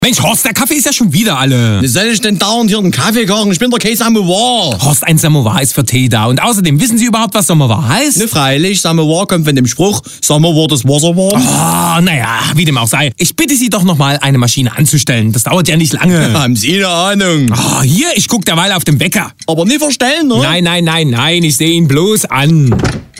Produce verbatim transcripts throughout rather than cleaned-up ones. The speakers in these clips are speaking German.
Mensch, Horst, der Kaffee ist ja schon wieder alle. Wie soll ich denn dauernd hier einen Kaffee kochen? Ich bin doch kein Samovar. Horst, ein Samovar ist für Tee da. Und außerdem, wissen Sie überhaupt, was Samovar heißt? Ne, freilich, Samovar kommt von dem Spruch, Samovar das Wasser warm. Oh, naja, wie dem auch sei. Ich bitte Sie doch nochmal, eine Maschine anzustellen. Das dauert ja nicht lange. Haben Sie eine Ahnung? Oh, hier, ich guck derweil auf den Wecker. Aber nie verstellen, ne? Nein, nein, nein, nein, ich sehe ihn bloß an.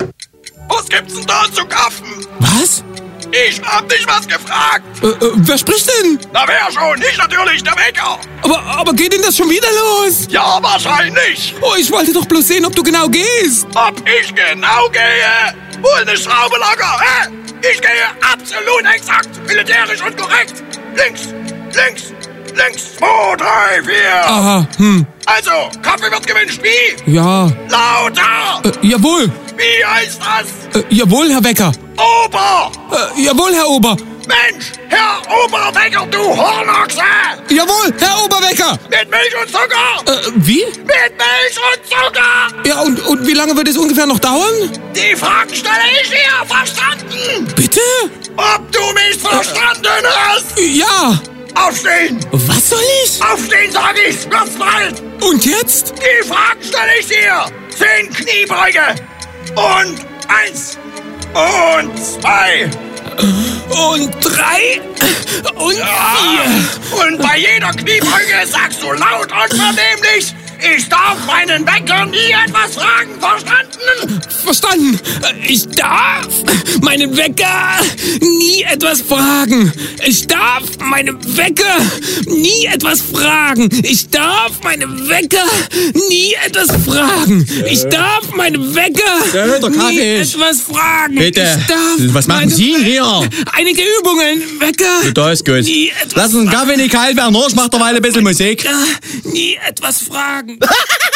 Was gibt's denn da zu gaffen? Was? Ich hab dich was gefragt. Äh, äh, wer spricht denn? Na wer schon? Ich natürlich, der Wecker. Aber, aber geht denn das schon wieder los? Ja, wahrscheinlich. Oh, ich wollte doch bloß sehen, ob du genau gehst. Ob ich genau gehe? Hol eine Schraube locker, hä? Ich gehe absolut exakt, militärisch und korrekt. Links, links, links, zwei, drei, vier. Aha, hm, Also, Kaffee wird gewünscht. Wie? ja. Lauter. Äh, jawohl, Wie heißt das? äh, jawohl, Herr Wecker. Ober. Äh, jawohl, Herr Ober. Mensch, Herr Oberwecker, du Hornochse. Jawohl, Herr Oberwecker. Mit Milch und Zucker. Äh, wie? Mit Milch und Zucker. Ja, und, und wie lange wird es ungefähr noch dauern? Die Fragen stelle ich dir. Verstanden? Bitte? Ob du mich verstanden hast? Ja. Aufstehen. Was soll ich? Aufstehen, sag ich. Wird's bald. Und jetzt? Die Fragen stelle ich dir. Zehn Kniebeuge. Und eins. Und zwei. Und drei. Und vier. Und bei jeder Kniebeuge sagst du laut und vernehmlich, ich darf meinen Wecker nie etwas fragen, verstanden? Verstanden. Ich darf meinen Wecker nie etwas fragen. Ich darf meinen Wecker nie etwas fragen. Ich darf meinen Wecker nie etwas fragen. Ich darf meinen Wecker Ja, der Kaffee nie ist. etwas fragen. Bitte. Ich darf Was machen meinen Sie hier? Einige Übungen. Wecker. Da ist gut. Nie etwas Lass uns den Kaffee nicht kalt werden, nur ich mach derweil ein bisschen Musik. Wecker nie etwas fragen.